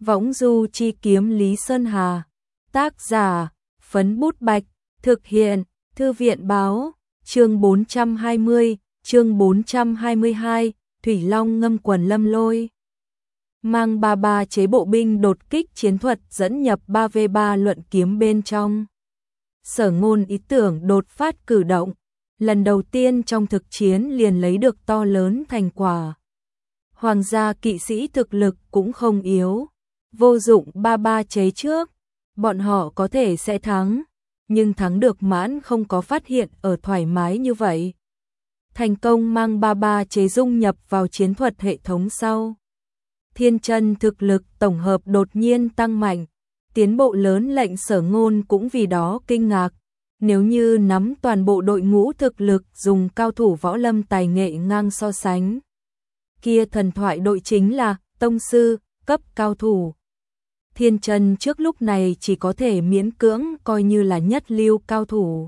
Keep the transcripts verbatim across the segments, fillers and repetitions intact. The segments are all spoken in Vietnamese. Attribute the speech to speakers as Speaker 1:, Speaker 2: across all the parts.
Speaker 1: Võng du chi kiếm Lý Sơn Hà. Tác giả, Phấn Bút Bạch. Thực hiện, Thư viện Báo. Chương bốn trăm hai mươi, chương bốn trăm hai mươi hai, Thủy Long ngâm quần lâm lôi. Mang ba ba chế bộ binh đột kích chiến thuật dẫn nhập ba vê ba luận kiếm bên trong. Sở Ngôn ý tưởng đột phát cử động, lần đầu tiên trong thực chiến liền lấy được to lớn thành quả. Hoàng gia kỵ sĩ thực lực cũng không yếu, vô dụng ba ba chế trước, bọn họ có thể sẽ thắng, nhưng thắng được mãn không có phát hiện ở thoải mái như vậy. Thành công mang ba ba chế dung nhập vào chiến thuật hệ thống sau. Thiên Chân thực lực tổng hợp đột nhiên tăng mạnh, tiến bộ lớn lệnh Sở Ngôn cũng vì đó kinh ngạc. Nếu như nắm toàn bộ đội ngũ thực lực dùng cao thủ võ lâm tài nghệ ngang so sánh, kia thần thoại đội chính là tông sư cấp cao thủ. Thiên Chân trước lúc này chỉ có thể miễn cưỡng coi như là nhất lưu cao thủ.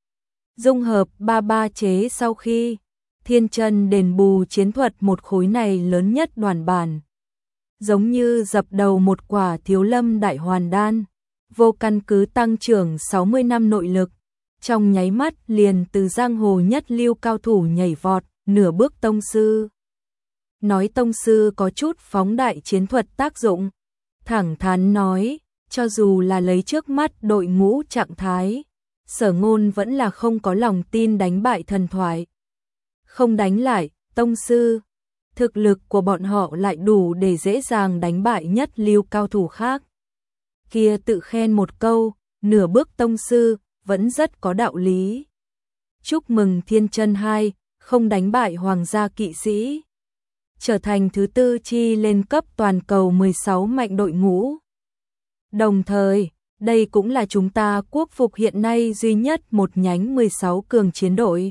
Speaker 1: Dung hợp ba ba chế sau khi, Thiên Chân đền bù chiến thuật một khối này lớn nhất đoàn bản. Giống như dập đầu một quả thiếu lâm đại hoàn đan, vô căn cứ tăng trưởng sáu mươi năm nội lực, trong nháy mắt liền từ giang hồ nhất lưu cao thủ nhảy vọt, nửa bước tông sư. Nói tông sư có chút phóng đại chiến thuật tác dụng, thẳng thắn nói, cho dù là lấy trước mắt đội ngũ trạng thái, Sở Ngôn vẫn là không có lòng tin đánh bại thần thoại. Không đánh lại, tông sư, thực lực của bọn họ lại đủ để dễ dàng đánh bại nhất lưu cao thủ khác. Kia tự khen một câu, nửa bước tông sư, vẫn rất có đạo lý. Chúc mừng Thiên Chân hai, không đánh bại hoàng gia kỵ sĩ, trở thành thứ tư chi lên cấp toàn cầu mười sáu mạnh đội ngũ. Đồng thời, đây cũng là chúng ta quốc phục hiện nay duy nhất một nhánh mười sáu cường chiến đội.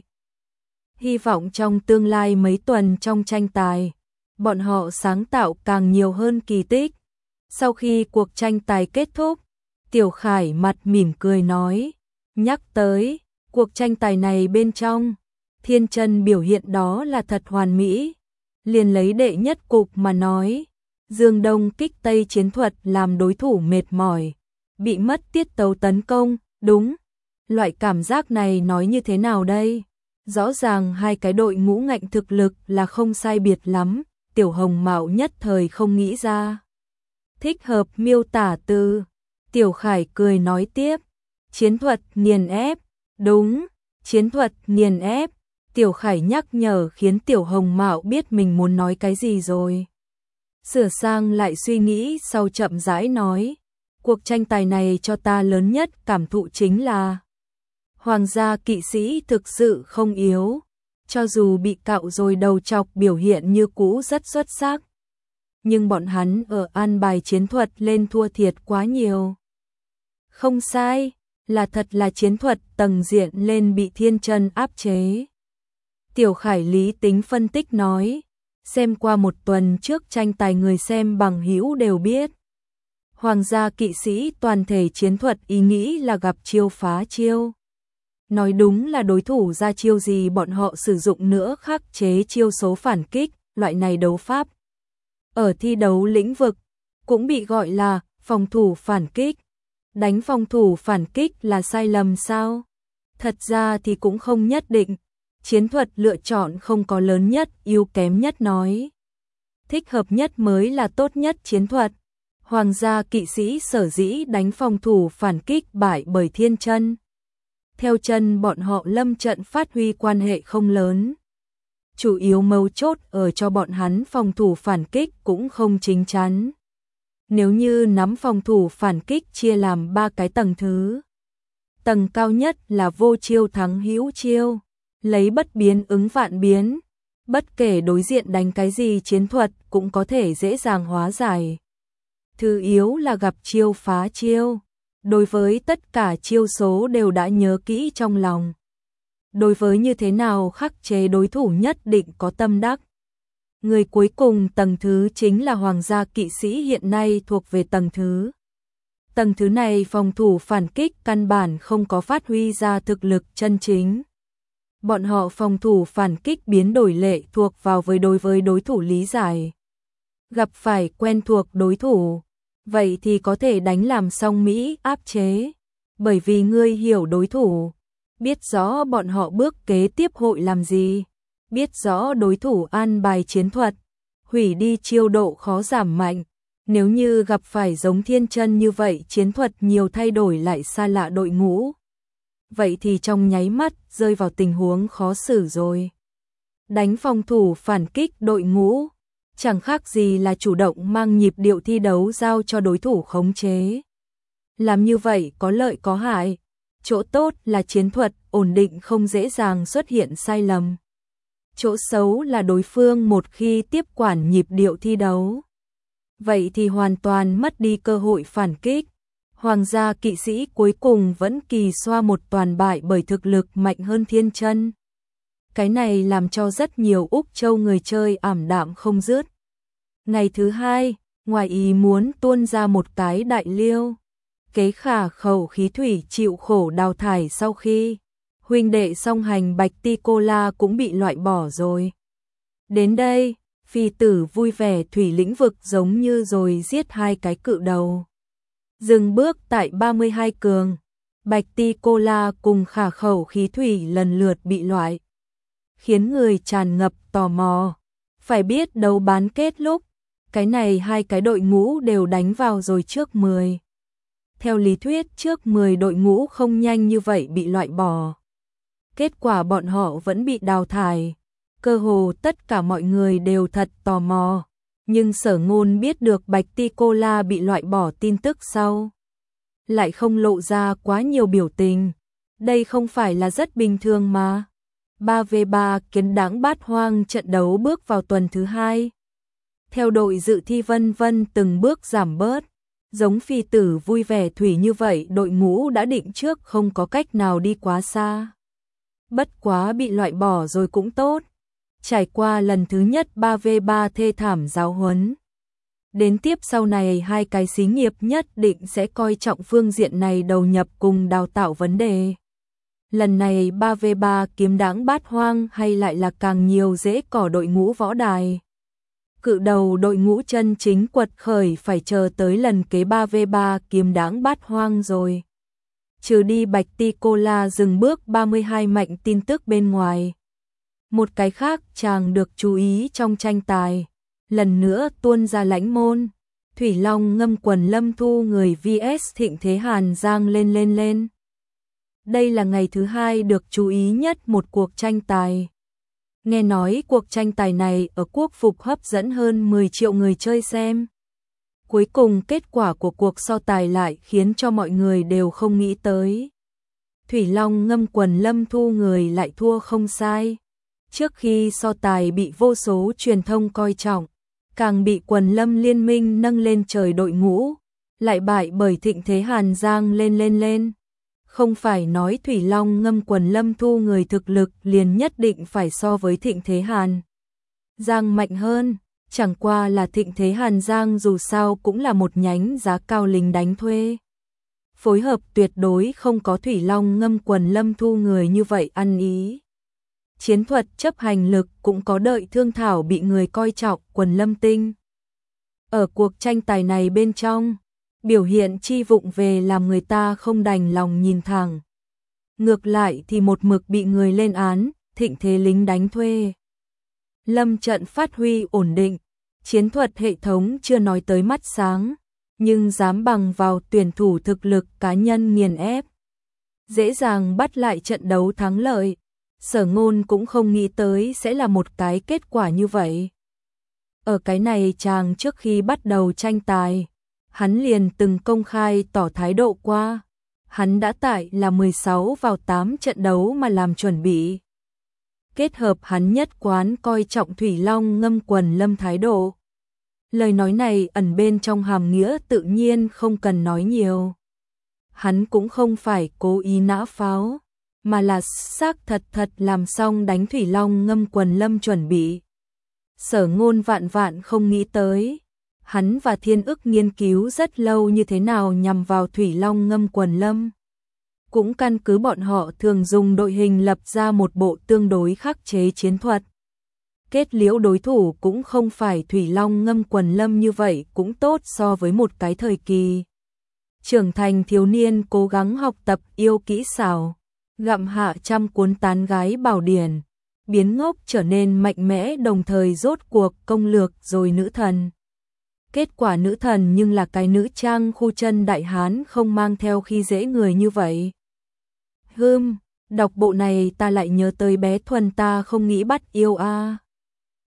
Speaker 1: Hy vọng trong tương lai mấy tuần trong tranh tài, bọn họ sáng tạo càng nhiều hơn kỳ tích. Sau khi cuộc tranh tài kết thúc, Tiểu Khải mặt mỉm cười nói, nhắc tới, cuộc tranh tài này bên trong, Thiên Chân biểu hiện đó là thật hoàn mỹ. Liền lấy đệ nhất cục mà nói, Dương Đông kích Tây chiến thuật làm đối thủ mệt mỏi, bị mất tiết tấu tấn công, đúng. Loại cảm giác này nói như thế nào đây? Rõ ràng hai cái đội ngũ ngạnh thực lực là không sai biệt lắm, Tiểu Hồng Mạo nhất thời không nghĩ ra thích hợp miêu tả từ. Tiểu Khải cười nói tiếp, chiến thuật nghiền ép, đúng, chiến thuật nghiền ép. Tiểu Khải nhắc nhở khiến Tiểu Hồng Mạo biết mình muốn nói cái gì rồi. Sửa sang lại suy nghĩ sau chậm rãi nói, cuộc tranh tài này cho ta lớn nhất cảm thụ chính là hoàng gia kỵ sĩ thực sự không yếu, cho dù bị cạo rồi đầu chọc biểu hiện như cũ rất xuất sắc. Nhưng bọn hắn ở an bài chiến thuật lên thua thiệt quá nhiều. Không sai, là thật là chiến thuật tầng diện lên bị Thiên Chân áp chế. Tiểu Khải lý tính phân tích nói, xem qua một tuần trước tranh tài người xem bằng hữu đều biết. Hoàng gia kỵ sĩ toàn thể chiến thuật ý nghĩ là gặp chiêu phá chiêu. Nói đúng là đối thủ ra chiêu gì bọn họ sử dụng nữa khắc chế chiêu số phản kích, loại này đấu pháp. Ở thi đấu lĩnh vực, cũng bị gọi là phòng thủ phản kích. Đánh phòng thủ phản kích là sai lầm sao? Thật ra thì cũng không nhất định. Chiến thuật lựa chọn không có lớn nhất, yếu kém nhất nói. Thích hợp nhất mới là tốt nhất chiến thuật. Hoàng gia kỵ sĩ sở dĩ đánh phòng thủ phản kích bại bởi Thiên Chân. Theo chân bọn họ lâm trận phát huy quan hệ không lớn. Chủ yếu mấu chốt ở cho bọn hắn phòng thủ phản kích cũng không chính chắn. Nếu như nắm phòng thủ phản kích chia làm ba cái tầng thứ. Tầng cao nhất là vô chiêu thắng hữu chiêu. Lấy bất biến ứng vạn biến, bất kể đối diện đánh cái gì chiến thuật cũng có thể dễ dàng hóa giải. Thứ yếu là gặp chiêu phá chiêu, đối với tất cả chiêu số đều đã nhớ kỹ trong lòng. Đối với như thế nào khắc chế đối thủ nhất định có tâm đắc. Người cuối cùng tầng thứ chính là hoàng gia kỵ sĩ hiện nay thuộc về tầng thứ. Tầng thứ này phòng thủ phản kích căn bản không có phát huy ra thực lực chân chính. Bọn họ phòng thủ phản kích biến đổi lệ thuộc vào với đối với đối thủ lý giải. Gặp phải quen thuộc đối thủ, Vậy thì có thể đánh làm xong Mỹ áp chế, bởi vì ngươi hiểu đối thủ, biết rõ bọn họ bước kế tiếp hội làm gì, biết rõ đối thủ an bài chiến thuật, hủy đi chiêu độ khó giảm mạnh. Nếu như gặp phải giống Thiên Chân như vậy chiến thuật nhiều thay đổi lại xa lạ đội ngũ, vậy thì trong nháy mắt rơi vào tình huống khó xử rồi. Đánh phòng thủ phản kích đội ngũ, chẳng khác gì là chủ động mang nhịp điệu thi đấu giao cho đối thủ khống chế. Làm như vậy có lợi có hại, chỗ tốt là chiến thuật ổn định không dễ dàng xuất hiện sai lầm. Chỗ xấu là đối phương một khi tiếp quản nhịp điệu thi đấu, vậy thì hoàn toàn mất đi cơ hội phản kích. Hoàng gia kỵ sĩ cuối cùng vẫn kỳ xoa một toàn bại bởi thực lực mạnh hơn Thiên Chân. Cái này làm cho rất nhiều Úc Châu người chơi ảm đạm không dứt. Ngày thứ hai, ngoài ý muốn tuôn ra một cái đại liêu. Kế Khả Khẩu Khí Thủy chịu khổ đào thải sau khi huynh đệ song hành Bạch Ti Cô La cũng bị loại bỏ rồi. Đến đây, phi tử vui vẻ thủy lĩnh vực giống như rồi giết hai cái cự đầu. Dừng bước tại ba mươi hai cường, Bạch Ti Cô La cùng Khả Khẩu Khí Thủy lần lượt bị loại, khiến người tràn ngập tò mò. Phải biết đấu bán kết lúc, cái này hai cái đội ngũ đều đánh vào rồi trước mười. Theo lý thuyết trước mười đội ngũ không nhanh như vậy bị loại bỏ. Kết quả bọn họ vẫn bị đào thải. Cơ hồ tất cả mọi người đều thật tò mò. Nhưng Sở Ngôn biết được Bạch Ti Cô La bị loại bỏ tin tức sau, lại không lộ ra quá nhiều biểu tình. Đây không phải là rất bình thường mà. ba vs ba kiến đáng bát hoang trận đấu bước vào tuần thứ hai. Theo đội dự thi vân vân từng bước giảm bớt. Giống phi tử vui vẻ thủy như vậy đội ngũ đã định trước không có cách nào đi quá xa. Bất quá bị loại bỏ rồi cũng tốt. Trải qua lần thứ nhất ba vs ba thê thảm giáo huấn. Đến tiếp sau này hai cái xí nghiệp nhất định sẽ coi trọng phương diện này đầu nhập cùng đào tạo vấn đề. Lần này ba vs ba kiếm đáng bát hoang hay lại là càng nhiều dễ cỏ đội ngũ võ đài. Cự đầu đội ngũ chân chính quật khởi phải chờ tới lần kế ba vs ba kiếm đáng bát hoang rồi. Trừ đi Bạch Ti Cô La dừng bước ba mươi hai mạnh tin tức bên ngoài. Một cái khác chàng được chú ý trong tranh tài. Lần nữa tuôn ra lãnh môn. Thủy Long ngâm quần Lâm Thu người vs Thịnh Thế Hàn Giang lên lên lên. Đây là ngày thứ hai được chú ý nhất một cuộc tranh tài. Nghe nói cuộc tranh tài này ở quốc phục hấp dẫn hơn mười triệu người chơi xem. Cuối cùng kết quả của cuộc so tài lại khiến cho mọi người đều không nghĩ tới. Thủy Long ngâm quần Lâm Thu người lại thua không sai. Trước khi so tài bị vô số truyền thông coi trọng, càng bị quần Lâm liên minh nâng lên trời đội ngũ, lại bại bởi Thịnh Thế Hàn Giang lên lên lên. Không phải nói Thủy Long ngâm quần Lâm Thu người thực lực liền nhất định phải so với Thịnh Thế Hàn Giang mạnh hơn, chẳng qua là Thịnh Thế Hàn Giang dù sao cũng là một nhánh giá cao lính đánh thuê. Phối hợp tuyệt đối không có Thủy Long ngâm quần Lâm Thu người như vậy ăn ý. Chiến thuật chấp hành lực cũng có đợi thương thảo bị người coi trọng quần Lâm Tinh. Ở cuộc tranh tài này bên trong, biểu hiện chi vụng về làm người ta không đành lòng nhìn thẳng. Ngược lại thì một mực bị người lên án, Thịnh Thế lính đánh thuê. Lâm trận phát huy ổn định, chiến thuật hệ thống chưa nói tới mắt sáng, nhưng dám bằng vào tuyển thủ thực lực cá nhân nghiền ép. Dễ dàng bắt lại trận đấu thắng lợi, Sở Ngôn cũng không nghĩ tới sẽ là một cái kết quả như vậy. Ở cái này chàng trước khi bắt đầu tranh tài, hắn liền từng công khai tỏ thái độ qua. Hắn đã tại là mười sáu vào tám trận đấu mà làm chuẩn bị. Kết hợp hắn nhất quán coi trọng Thủy Long ngâm quần Lâm thái độ. Lời nói này ẩn bên trong hàm nghĩa tự nhiên không cần nói nhiều. Hắn cũng không phải cố ý nã pháo, mà là xác thật thật làm xong đánh Thủy Long ngâm quần Lâm chuẩn bị. Sở Ngôn vạn vạn không nghĩ tới. Hắn và Thiên Ức nghiên cứu rất lâu như thế nào nhằm vào Thủy Long ngâm quần Lâm. Cũng căn cứ bọn họ thường dùng đội hình lập ra một bộ tương đối khắc chế chiến thuật. kết liễu đối thủ cũng không phải thủy long ngâm quần lâm như vậy cũng tốt so với một cái thời kỳ. Trưởng thành thiếu niên cố gắng học tập yêu kỹ xảo, gặm hạ trăm cuốn tán gái bảo điển, biến ngốc trở nên mạnh mẽ đồng thời rốt cuộc công lược rồi nữ thần. Kết quả nữ thần nhưng là cái nữ trang khu chân đại hán không mang theo khi dễ người như vậy. Hưm, đọc bộ này ta lại nhớ tới bé Thuần ta không nghĩ bắt yêu a.